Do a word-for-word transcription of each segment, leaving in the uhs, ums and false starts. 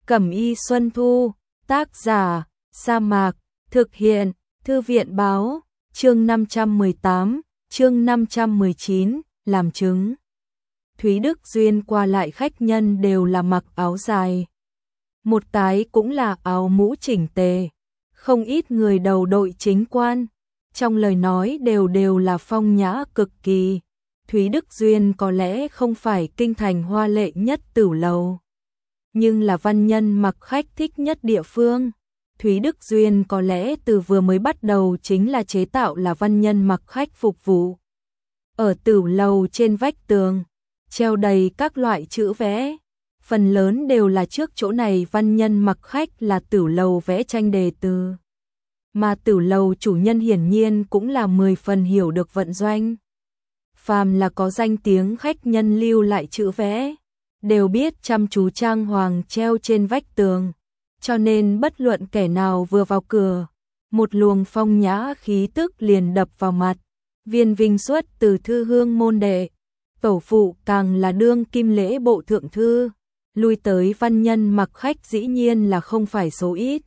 Cẩm y Xuân Thu, tác giả, Sa Mạc, thực hiện, Thư viện báo, chương năm trăm mười tám, chương năm trăm mười chín, làm chứng. Thúy Đức Duyên qua lại khách nhân đều là mặc áo dài. Một cái cũng là áo mũ chỉnh tề. Không ít người đầu đội chính quan. Trong lời nói đều đều là phong nhã cực kỳ. Thúy Đức Duyên có lẽ không phải kinh thành hoa lệ nhất tửu lầu, nhưng là văn nhân mặc khách thích nhất địa phương. Thúy Đức Duyên có lẽ từ vừa mới bắt đầu chính là chế tạo là văn nhân mặc khách phục vụ. Ở tửu lầu trên vách tường, treo đầy các loại chữ vẽ. Phần lớn đều là trước chỗ này văn nhân mặc khách là tửu lầu vẽ tranh đề từ. Mà tửu lầu chủ nhân hiển nhiên cũng là mười phần hiểu được vận doanh. Phàm là có danh tiếng khách nhân lưu lại chữ vẽ, đều biết chăm chú trang hoàng treo trên vách tường. Cho nên bất luận kẻ nào vừa vào cửa, một luồng phong nhã khí tức liền đập vào mặt. Viên Vinh xuất từ thư hương môn đệ, tổ phụ càng là đương kim lễ bộ thượng thư, lui tới văn nhân mặc khách dĩ nhiên là không phải số ít.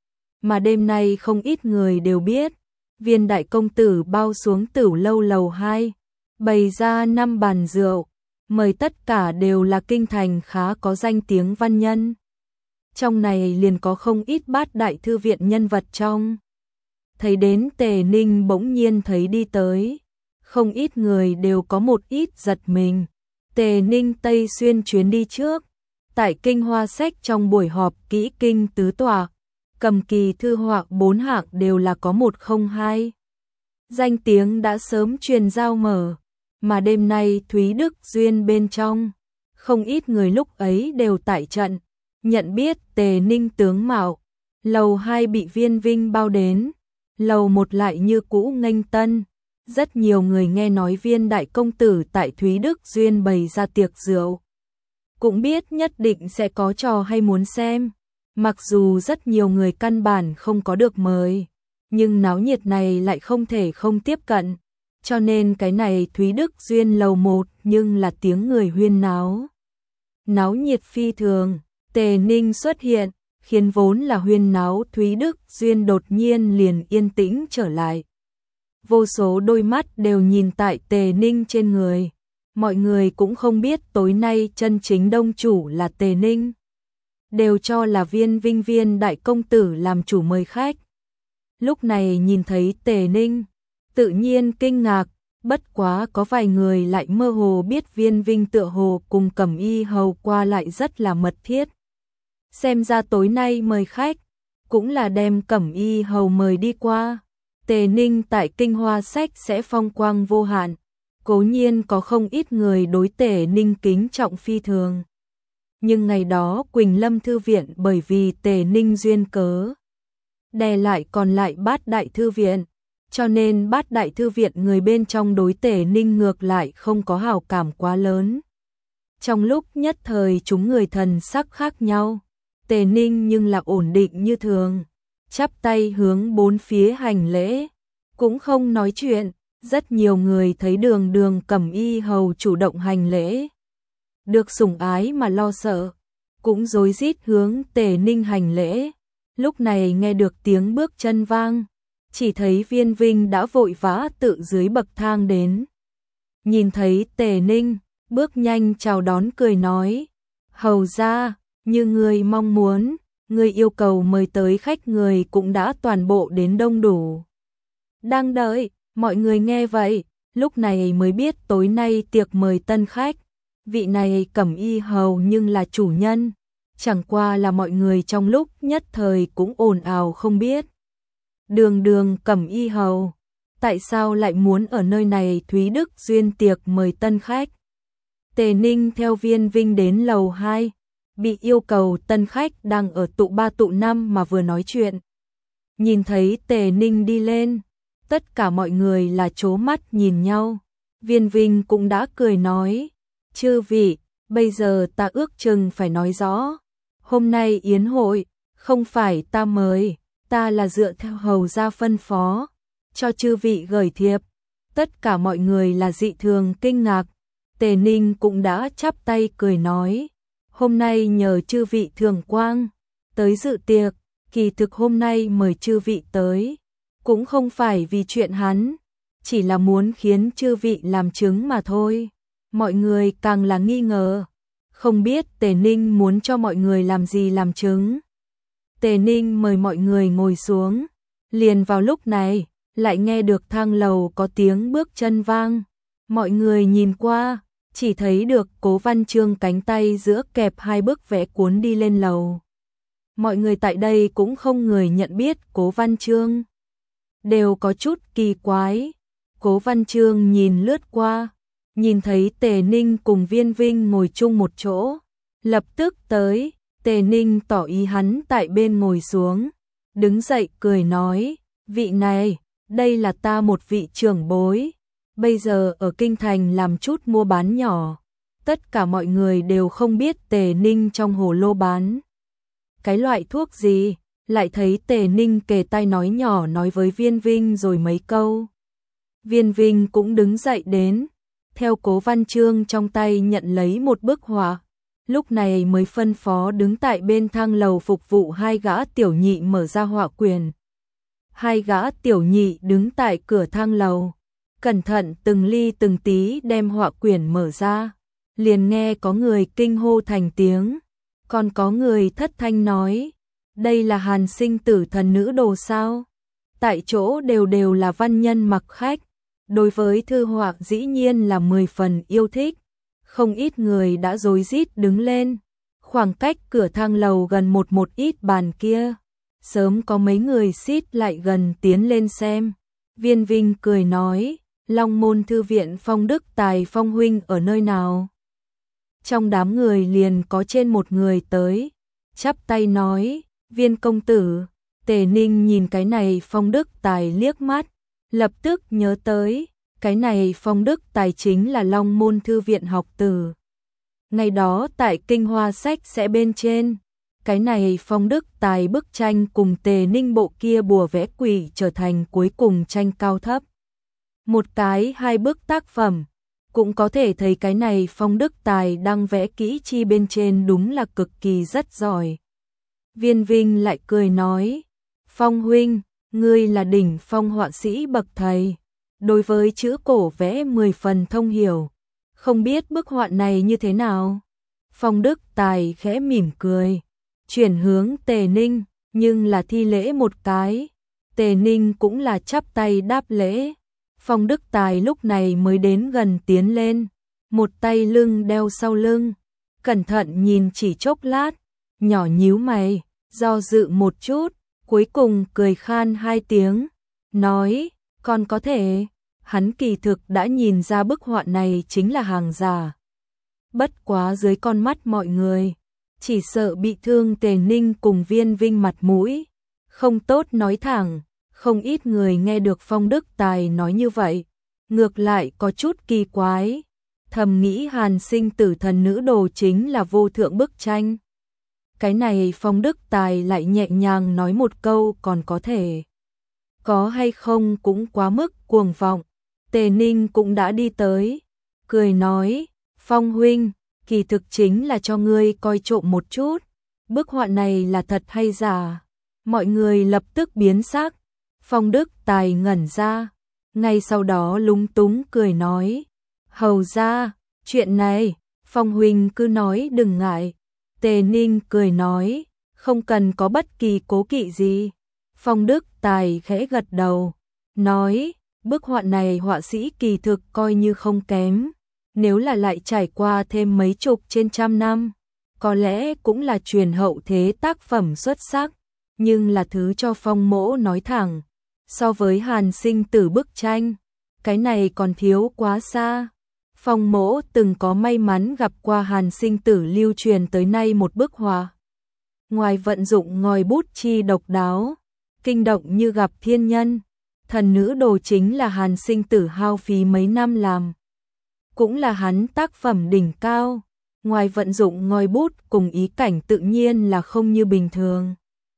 Mà đêm nay không ít người đều biết, Viên đại công tử bao xuống tửu lâu lầu hai, bày ra năm bàn rượu, mời tất cả đều là kinh thành khá có danh tiếng văn nhân. Trong này liền có không ít bát đại thư viện nhân vật trong. Thấy đến Tề Ninh bỗng nhiên thấy đi tới, không ít người đều có một ít giật mình. Tề Ninh Tây Xuyên chuyến đi trước, tại kinh hoa sách trong buổi họp kỹ kinh tứ tòa, cầm kỳ thư họa bốn hạng đều là có một không hai. Danh tiếng đã sớm truyền giao mở, mà đêm nay Thúy Đức Duyên bên trong, không ít người lúc ấy đều tại trận, nhận biết Tề Ninh tướng mạo. Lầu hai bị Viên Vinh bao đến, lầu một lại như cũ nghênh tân. Rất nhiều người nghe nói Viên đại công tử tại Thúy Đức Duyên bày ra tiệc rượu, cũng biết nhất định sẽ có trò hay muốn xem. Mặc dù rất nhiều người căn bản không có được mời, nhưng náo nhiệt này lại không thể không tiếp cận. Cho nên cái này Thúy Đức Duyên lầu một nhưng là tiếng người huyên náo. Náo nhiệt phi thường, Tề Ninh xuất hiện, khiến vốn là huyên náo Thúy Đức Duyên đột nhiên liền yên tĩnh trở lại. Vô số đôi mắt đều nhìn tại Tề Ninh trên người. Mọi người cũng không biết tối nay chân chính đông chủ là Tề Ninh, đều cho là Viên Vinh Viên đại công tử làm chủ mời khách. Lúc này nhìn thấy Tề Ninh, tự nhiên kinh ngạc, bất quá có vài người lại mơ hồ biết Viên Vinh tựa hồ cùng Cẩm y hầu qua lại rất là mật thiết. Xem ra tối nay mời khách, cũng là đem Cẩm y hầu mời đi qua. Tề Ninh tại kinh hoa sách sẽ phong quang vô hạn, cố nhiên có không ít người đối Tề Ninh kính trọng phi thường. Nhưng ngày đó Quỳnh Lâm Thư viện bởi vì Tề Ninh duyên cớ, đè lại còn lại bát đại thư viện, cho nên bát đại thư viện người bên trong đối Tề Ninh ngược lại không có hảo cảm quá lớn. Trong lúc nhất thời chúng người thần sắc khác nhau, Tề Ninh nhưng là ổn định như thường, chắp tay hướng bốn phía hành lễ, cũng không nói chuyện. Rất nhiều người thấy đường đường Cẩm y hầu chủ động hành lễ, được sủng ái mà lo sợ, cũng rối rít hướng Tề Ninh hành lễ. Lúc này nghe được tiếng bước chân vang, chỉ thấy Viên Vinh đã vội vã tự dưới bậc thang đến. Nhìn thấy Tề Ninh, bước nhanh chào đón cười nói, hầu ra, như người mong muốn, người yêu cầu mời tới khách người cũng đã toàn bộ đến đông đủ. Đang đợi, mọi người nghe vậy, lúc này mới biết tối nay tiệc mời tân khách. Vị này Cẩm y hầu nhưng là chủ nhân, chẳng qua là mọi người trong lúc nhất thời cũng ồn ào không biết. Đường đường Cẩm y hầu, tại sao lại muốn ở nơi này Thúy Đức Duyên tiệc mời tân khách? Tề Ninh theo Viên Vinh đến lầu hai, bị yêu cầu tân khách đang ở tụ ba tụ năm mà vừa nói chuyện. Nhìn thấy Tề Ninh đi lên, tất cả mọi người là trố mắt nhìn nhau. Viên Vinh cũng đã cười nói, chư vị, bây giờ ta ước chừng phải nói rõ. Hôm nay yến hội, không phải ta mời, ta là dựa theo hầu gia phân phó, cho chư vị gửi thiệp. Tất cả mọi người là dị thường kinh ngạc. Tề Ninh cũng đã chắp tay cười nói, hôm nay nhờ chư vị thưởng quang tới dự tiệc, kỳ thực hôm nay mời chư vị tới, cũng không phải vì chuyện hắn, chỉ là muốn khiến chư vị làm chứng mà thôi. Mọi người càng là nghi ngờ, không biết Tề Ninh muốn cho mọi người làm gì làm chứng. Tề Ninh mời mọi người ngồi xuống, liền vào lúc này, lại nghe được thang lầu có tiếng bước chân vang. Mọi người nhìn qua, chỉ thấy được Cố Văn Chương cánh tay giữa kẹp hai bức vẽ cuốn đi lên lầu. Mọi người tại đây cũng không người nhận biết Cố Văn Chương, đều có chút kỳ quái. Cố Văn Chương nhìn lướt qua, nhìn thấy Tề Ninh cùng Viên Vinh ngồi chung một chỗ, lập tức tới. Tề Ninh tỏ ý hắn tại bên ngồi xuống, đứng dậy cười nói, vị này, đây là ta một vị trưởng bối, bây giờ ở Kinh Thành làm chút mua bán nhỏ, tất cả mọi người đều không biết Tề Ninh trong hồ lô bán cái loại thuốc gì, lại thấy Tề Ninh kề tai nói nhỏ nói với Viên Vinh rồi mấy câu. Viên Vinh cũng đứng dậy đến, theo Cố Văn Chương trong tay nhận lấy một bức họa, lúc này mới phân phó đứng tại bên thang lầu phục vụ hai gã tiểu nhị mở ra họa quyển. Hai gã tiểu nhị đứng tại cửa thang lầu, cẩn thận từng ly từng tí đem họa quyển mở ra, liền nghe có người kinh hô thành tiếng, còn có người thất thanh nói, đây là Hàn Sinh Tử thần nữ đồ sao? Tại chỗ đều đều là văn nhân mặc khách, đối với thư họa dĩ nhiên là mười phần yêu thích, không ít người đã rối rít đứng lên, khoảng cách cửa thang lầu gần một một ít bàn kia, sớm có mấy người xít lại gần tiến lên xem. Viên Vinh cười nói, Long Môn Thư viện Phong Đức Tài Phong huynh ở nơi nào? Trong đám người liền có trên một người tới, chắp tay nói, Viên công tử. Tề Ninh nhìn cái này Phong Đức Tài liếc mắt, lập tức nhớ tới, cái này Phong Đức Tài chính là Long Môn Thư viện học tử. Ngày đó tại Kinh Hoa Sách sẽ bên trên, cái này Phong Đức Tài bức tranh cùng Tề Ninh bộ kia bùa vẽ quỷ trở thành cuối cùng tranh cao thấp. Một cái hai bức tác phẩm, cũng có thể thấy cái này Phong Đức Tài đang vẽ kỹ chi bên trên đúng là cực kỳ rất giỏi. Viên Vinh lại cười nói, Phong huynh, ngươi là đỉnh phong họa sĩ bậc thầy, đối với chữ cổ vẽ mười phần thông hiểu, không biết bức họa này như thế nào? Phong Đức Tài khẽ mỉm cười, chuyển hướng Tề Ninh, nhưng là thi lễ một cái. Tề Ninh cũng là chắp tay đáp lễ. Phong Đức Tài lúc này mới đến gần tiến lên, một tay lưng đeo sau lưng, cẩn thận nhìn chỉ chốc lát, nhỏ nhíu mày, do dự một chút, cuối cùng cười khan hai tiếng, nói, còn có thể, hắn kỳ thực đã nhìn ra bức họa này chính là hàng giả. Bất quá dưới con mắt mọi người, chỉ sợ bị thương Tề Ninh cùng Viên Vinh mặt mũi, không tốt nói thẳng, không ít người nghe được Phong Đức Tài nói như vậy, ngược lại có chút kỳ quái, thầm nghĩ Hàn Sinh Tử thần nữ đồ chính là vô thượng bức tranh. Cái này Phong Đức Tài lại nhẹ nhàng nói một câu còn có thể. Có hay không cũng quá mức cuồng vọng. Tề Ninh cũng đã đi tới, cười nói, Phong huynh, kỳ thực chính là cho ngươi coi trộm một chút, bức họa này là thật hay giả? Mọi người lập tức biến sắc. Phong Đức Tài ngẩn ra, ngay sau đó lúng túng cười nói, hầu ra, chuyện này, Phong huynh cứ nói đừng ngại. Tề Ninh cười nói, không cần có bất kỳ cố kỵ gì. Phong Đức Tài khẽ gật đầu, nói, bức họa này họa sĩ kỳ thực coi như không kém, nếu là lại trải qua thêm mấy chục trên trăm năm, có lẽ cũng là truyền hậu thế tác phẩm xuất sắc, nhưng là thứ cho Phong mỗ nói thẳng, so với Hàn Sinh Tử bức tranh, cái này còn thiếu quá xa. Phong mỗ từng có may mắn gặp qua Hàn Sinh Tử lưu truyền tới nay một bức họa. Ngoài vận dụng ngòi bút chi độc đáo, kinh động như gặp thiên nhân, thần nữ đồ chính là Hàn Sinh Tử hao phí mấy năm làm. Cũng là hắn tác phẩm đỉnh cao, ngoài vận dụng ngòi bút cùng ý cảnh tự nhiên là không như bình thường.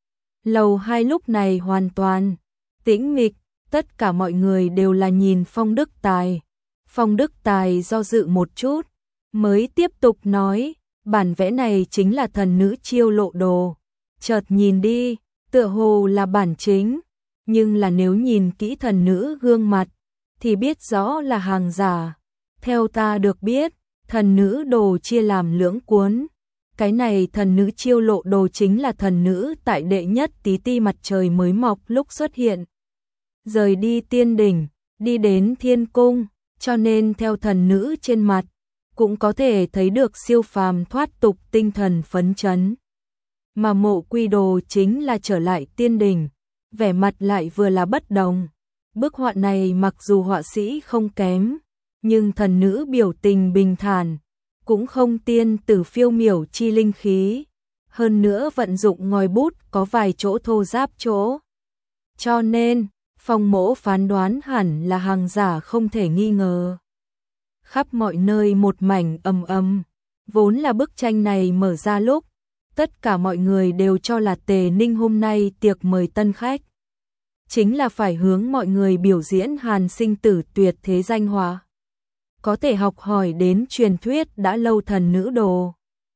Lầu hai lúc này hoàn toàn tĩnh mịch, tất cả mọi người đều là nhìn Phong Đức Tài. Phong Đức Tài do dự một chút, mới tiếp tục nói, bản vẽ này chính là thần nữ chiêu lộ đồ. Chợt nhìn đi, tựa hồ là bản chính, nhưng là nếu nhìn kỹ thần nữ gương mặt, thì biết rõ là hàng giả. Theo ta được biết, thần nữ đồ chia làm lưỡng cuốn. Cái này thần nữ chiêu lộ đồ chính là thần nữ tại đệ nhất tí ti mặt trời mới mọc lúc xuất hiện. Rời đi tiên đỉnh, đi đến thiên cung, cho nên theo thần nữ trên mặt, cũng có thể thấy được siêu phàm thoát tục tinh thần phấn chấn. Mà Mộ Quy Đồ chính là trở lại tiên đỉnh, vẻ mặt lại vừa là bất đồng. Bức họa này mặc dù họa sĩ không kém, nhưng thần nữ biểu tình bình thản, cũng không tiên tử phiêu miểu chi linh khí. Hơn nữa vận dụng ngòi bút có vài chỗ thô ráp chỗ. Cho nên, Phong Mỗ phán đoán hẳn là hàng giả không thể nghi ngờ. Khắp mọi nơi một mảnh ầm ầm, vốn là bức tranh này mở ra lúc, tất cả mọi người đều cho là Tề Ninh hôm nay tiệc mời tân khách. Chính là phải hướng mọi người biểu diễn Hàn sinh tử tuyệt thế danh họa. Có thể học hỏi đến truyền thuyết đã lâu thần nữ đồ.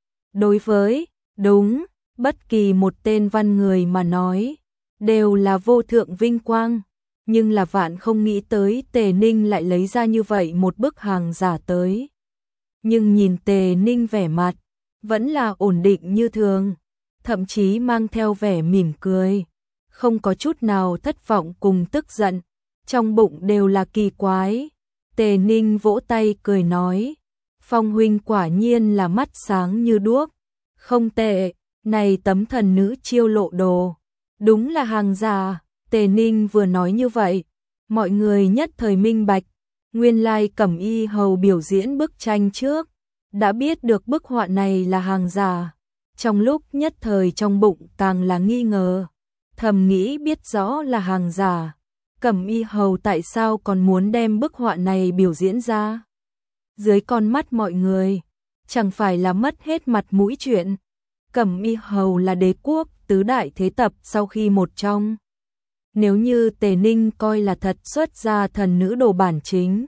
Đối với, đúng, bất kỳ một tên văn người mà nói, đều là vô thượng vinh quang. Nhưng là vạn không nghĩ tới Tề Ninh lại lấy ra như vậy một bức hàng giả tới. Nhưng nhìn Tề Ninh vẻ mặt, vẫn là ổn định như thường, thậm chí mang theo vẻ mỉm cười, không có chút nào thất vọng cùng tức giận, trong bụng đều là kỳ quái. Tề Ninh vỗ tay cười nói, Phong huynh quả nhiên là mắt sáng như đuốc, không tệ, này tấm thần nữ chiêu lộ đồ, đúng là hàng giả. Tề Ninh vừa nói như vậy, mọi người nhất thời minh bạch, nguyên lai Cẩm Y Hầu biểu diễn bức tranh trước, đã biết được bức họa này là hàng giả. Trong lúc nhất thời trong bụng càng là nghi ngờ, thầm nghĩ biết rõ là hàng giả, Cẩm Y Hầu tại sao còn muốn đem bức họa này biểu diễn ra? Dưới con mắt mọi người, chẳng phải là mất hết mặt mũi chuyện. Cẩm Y Hầu là đế quốc tứ đại thế tập sau khi một trong. Nếu như Tề Ninh coi là thật xuất ra thần nữ đồ bản chính,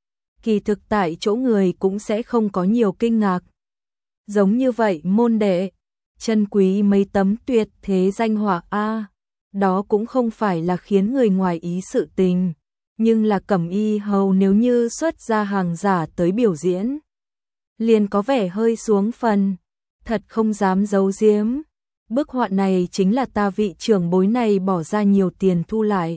kỳ thực tại chỗ người cũng sẽ không có nhiều kinh ngạc. Giống như vậy môn đệ, chân quý mấy tấm tuyệt thế danh họa a, đó cũng không phải là khiến người ngoài ý sự tình, nhưng là Cẩm Y Hầu nếu như xuất ra hàng giả tới biểu diễn, liền có vẻ hơi xuống phần, thật không dám giấu giếm. Bức họa này chính là ta vị trưởng bối này bỏ ra nhiều tiền thu lại.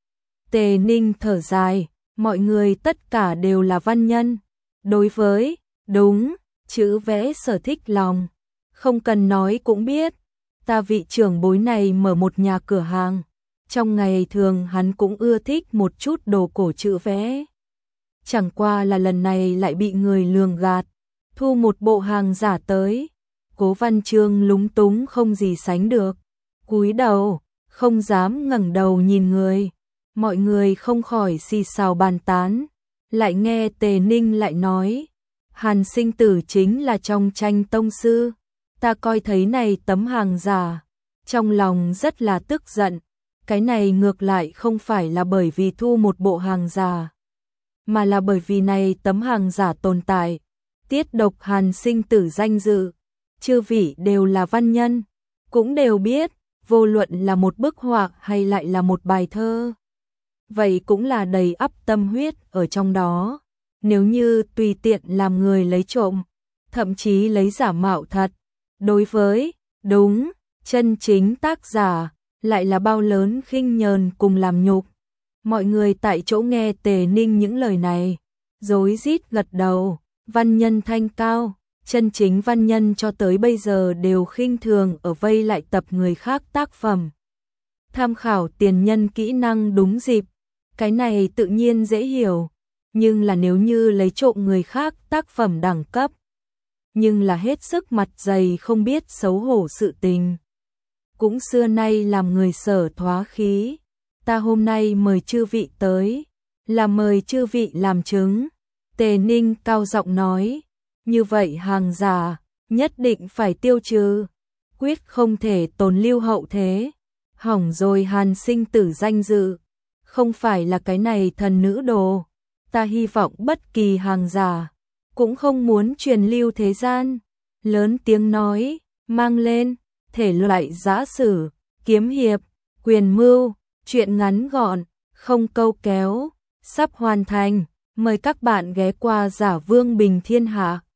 Tề Ninh thở dài, mọi người tất cả đều là văn nhân. Đối với, đúng, chữ vẽ sở thích lòng. Không cần nói cũng biết, ta vị trưởng bối này mở một nhà cửa hàng. Trong ngày thường hắn cũng ưa thích một chút đồ cổ chữ vẽ. Chẳng qua là lần này lại bị người lường gạt, thu một bộ hàng giả tới. Cố Văn Chương lúng túng không gì sánh được, cúi đầu, không dám ngẩng đầu nhìn người. Mọi người không khỏi xì xào bàn tán, lại nghe Tề Ninh lại nói, Hàn sinh tử chính là trong tranh tông sư, ta coi thấy này tấm hàng giả, trong lòng rất là tức giận, cái này ngược lại không phải là bởi vì thu một bộ hàng giả, mà là bởi vì này tấm hàng giả tồn tại, tiết độc Hàn sinh tử danh dự. Chư vị đều là văn nhân, cũng đều biết, vô luận là một bức họa hay lại là một bài thơ, vậy cũng là đầy ắp tâm huyết ở trong đó. Nếu như tùy tiện làm người lấy trộm, thậm chí lấy giả mạo thật, đối với, đúng, chân chính tác giả, lại là bao lớn khinh nhờn cùng làm nhục. Mọi người tại chỗ nghe Tề Ninh những lời này, rối rít gật đầu, văn nhân thanh cao. Chân chính văn nhân cho tới bây giờ đều khinh thường ở vây lại tập người khác tác phẩm. Tham khảo tiền nhân kỹ năng đúng dịp, cái này tự nhiên dễ hiểu, nhưng là nếu như lấy trộm người khác tác phẩm đẳng cấp, nhưng là hết sức mặt dày không biết xấu hổ sự tình. Cũng xưa nay làm người sở thoá khí, ta hôm nay mời chư vị tới, là mời chư vị làm chứng. Tề Ninh cao giọng nói. Như vậy hàng giả, nhất định phải tiêu trừ, quyết không thể tồn lưu hậu thế, hỏng rồi Hàn sinh tử danh dự, không phải là cái này thần nữ đồ, ta hy vọng bất kỳ hàng giả, cũng không muốn truyền lưu thế gian, lớn tiếng nói, mang lên, thể loại giã sử, kiếm hiệp, quyền mưu, truyện ngắn gọn, không câu kéo, sắp hoàn thành, mời các bạn ghé qua Giả Vương Bình Thiên Hạ.